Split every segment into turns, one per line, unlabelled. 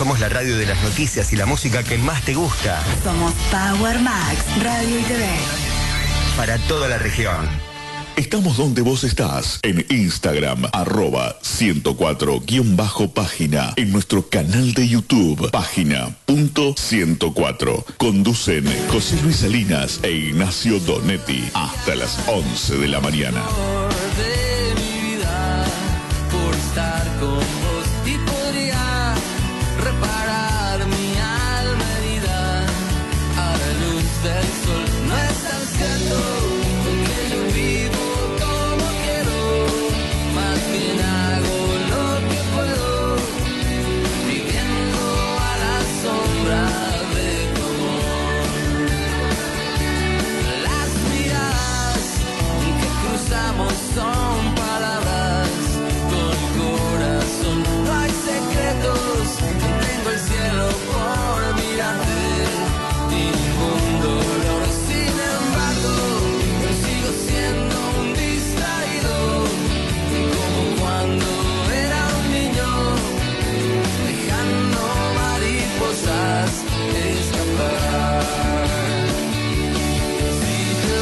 somos la radio de las noticias y la música que más te gusta.
Somos Power Max, radio y TV.
Para toda la región.
Estamos donde vos estás, en Instagram, @104_página, en nuestro canal de YouTube, página.104. Conducen José Luis Salinas e Ignacio Donetti hasta las 11 de la mañana.
De mi vida, por estar con vos y podría reparar mi alma herida a la luz del sol. No es tan cierto que yo vivo como quiero, más bien hago lo que puedo, viviendo a la sombra de tu amor. Las miradas que cruzamos son palabras con corazón. No hay secretos, tengo el cielo por mirarte y ningún dolor. Sin embargo, sigo siendo un distraído, como cuando era un niño, dejando mariposas escapar. Si te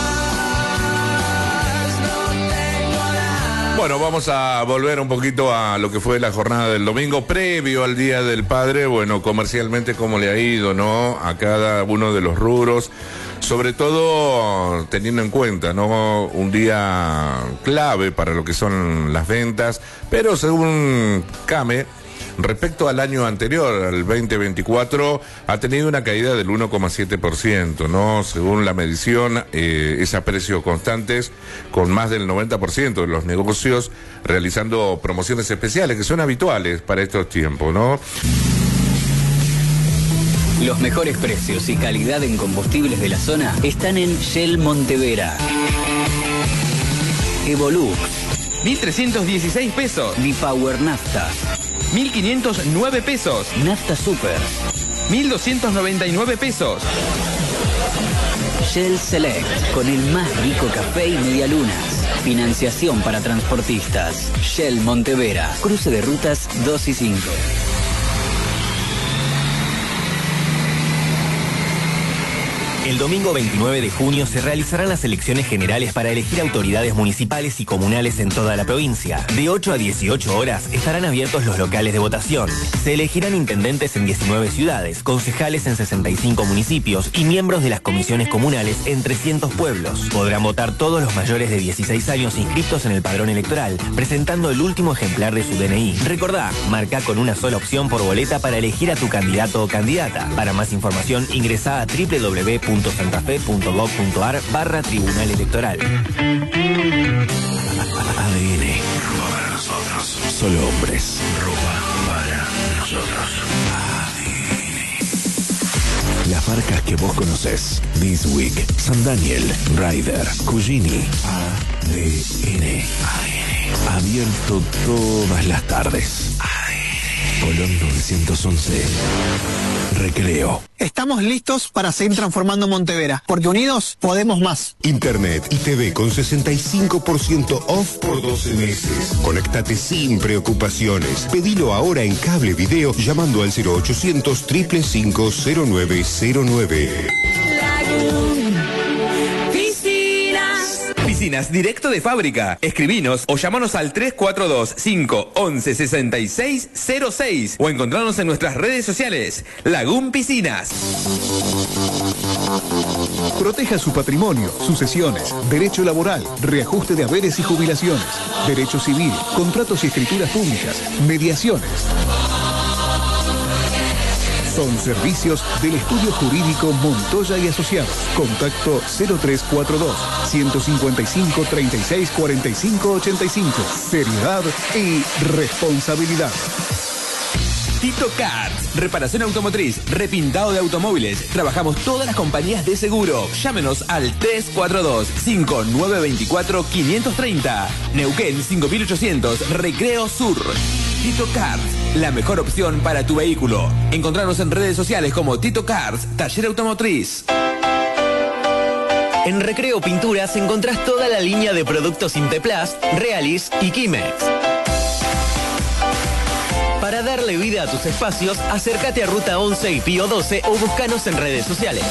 vas, no tengo nada.
Bueno, vamos a volver un poquito a lo que fue la jornada del domingo, previo al Día del Padre. Bueno, comercialmente, ¿cómo le ha ido, no? A cada uno de los rubros, sobre todo teniendo en cuenta, ¿no? Un día clave para lo que son las ventas, pero según CAME, respecto al año anterior, al 2024, ha tenido una caída del 1,7%, ¿no? Según la medición, es a precios constantes, con más del 90% de los negocios realizando promociones especiales, que son habituales para estos tiempos, ¿no?
Los mejores precios y calidad en combustibles de la zona están en Shell Montevera. Evolux,
1.316 pesos.
Bipower Nafta,
1.509 pesos.
Nafta Super,
1.299 pesos.
Shell Select, con el más rico café y medialunas. Financiación para transportistas. Shell Montevera, cruce de rutas 2 y 5.
El domingo 29 de junio se realizarán las elecciones generales para elegir autoridades municipales y comunales en toda la provincia. De 8 a 18 horas estarán abiertos los locales de votación. Se elegirán intendentes en 19 ciudades, concejales en 65 municipios y miembros de las comisiones comunales en 300 pueblos. Podrán votar todos los mayores de 16 años inscritos en el padrón electoral, presentando el último ejemplar de su DNI. Recordá, marca con una sola opción por boleta para elegir a tu candidato o candidata. Para más información ingresá a www.santafe.gov.ar/Tribunal Electoral.
ADN. Para nosotros. Solo hombres.
Ropa para nosotros.
Las marcas que vos conocés. This Week, San Daniel, Ryder, Cugini. ADN. Abierto todas las tardes. Colón 911. Recreo.
Estamos listos para seguir transformando Montevera, porque unidos podemos más.
Internet y TV con 65% off por 12 meses. Conéctate sin preocupaciones. Pedilo ahora en Cable Video llamando al 0800 555 0909.
Piscinas directo de fábrica. Escribinos o llamanos al 342-511-6606 o encontrarnos en nuestras redes sociales. Lagún Piscinas.
Proteja su patrimonio, sucesiones, derecho laboral, reajuste de haberes y jubilaciones, derecho civil, contratos y escrituras públicas, mediaciones. Son servicios del Estudio Jurídico Montoya y Asociados. Contacto 0342-155-3645-85. Seriedad y responsabilidad.
Tito Cars, reparación automotriz, repintado de automóviles. Trabajamos todas las compañías de seguro. Llámenos al 342-5924-530. Neuquén 5800, Recreo Sur. Tito Cars, la mejor opción para tu vehículo. Encontrarnos en redes sociales como Tito Cars, taller automotriz.
En Recreo Pinturas encontrás toda la línea de productos Inteplast, Realis y Kimex. Para Para darle vida a tus espacios, acércate a Ruta 11 y Pío 12 o búscanos en redes sociales.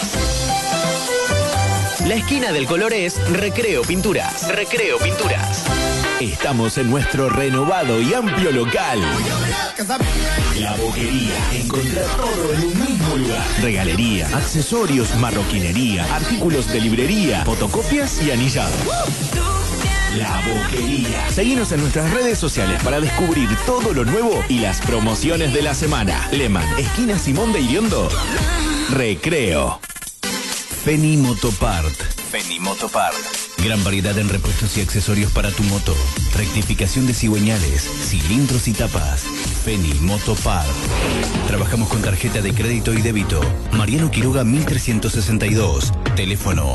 La esquina del color es Recreo Pinturas. Recreo Pinturas.
Estamos en nuestro renovado y amplio local. La Boquería. Encontrar todo en un mismo lugar. Regalería, accesorios, marroquinería, artículos de librería, fotocopias y anillado. La Boquería. Seguinos en nuestras redes sociales para descubrir todo lo nuevo y las promociones de la semana. Lehmann, esquina Simón de Iriondo. Recreo. Feni Motopart. Feni Motopart. Gran variedad en repuestos y accesorios para tu moto. Rectificación de cigüeñales, cilindros y tapas. Feni Motopart. Trabajamos con tarjeta de crédito y débito. Mariano Quiroga 1362. Teléfono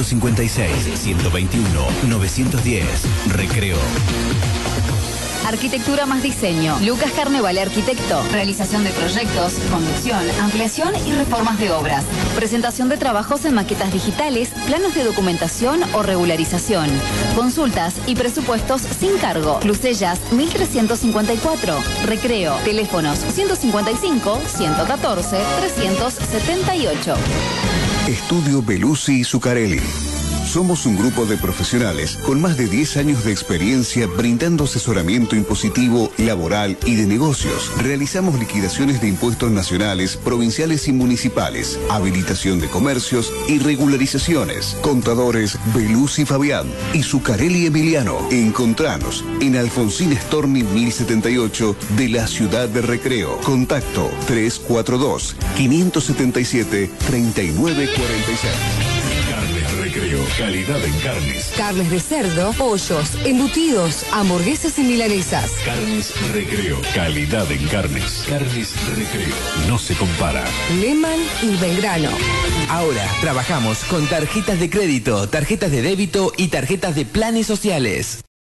156-121-910. Recreo.
Arquitectura más diseño. Lucas Carnevale, arquitecto. Realización de proyectos, conducción, ampliación y reformas de obras. Presentación de trabajos en maquetas digitales, planos de documentación o regularización. Consultas y presupuestos sin cargo. Lucellas 1354. Recreo. Teléfonos 155-114-378.
Estudio Belusi y Zuccarelli. Somos un grupo de profesionales con más de 10 años de experiencia brindando asesoramiento impositivo, laboral y de negocios. Realizamos liquidaciones de impuestos nacionales, provinciales y municipales, habilitación de comercios y regularizaciones. Contadores Belusi Fabián y Zuccarelli Emiliano. Encontranos en Alfonsín Storni 1078 de la ciudad de Recreo. Contacto 342-577-3946.
Recreo, calidad en carnes.
Carnes de cerdo, pollos, embutidos, hamburguesas y milanesas.
Carnes Recreo, calidad en carnes. Carnes Recreo, no se compara.
Lehmann y Belgrano.
Ahora trabajamos con tarjetas de crédito, tarjetas de débito y tarjetas de planes sociales.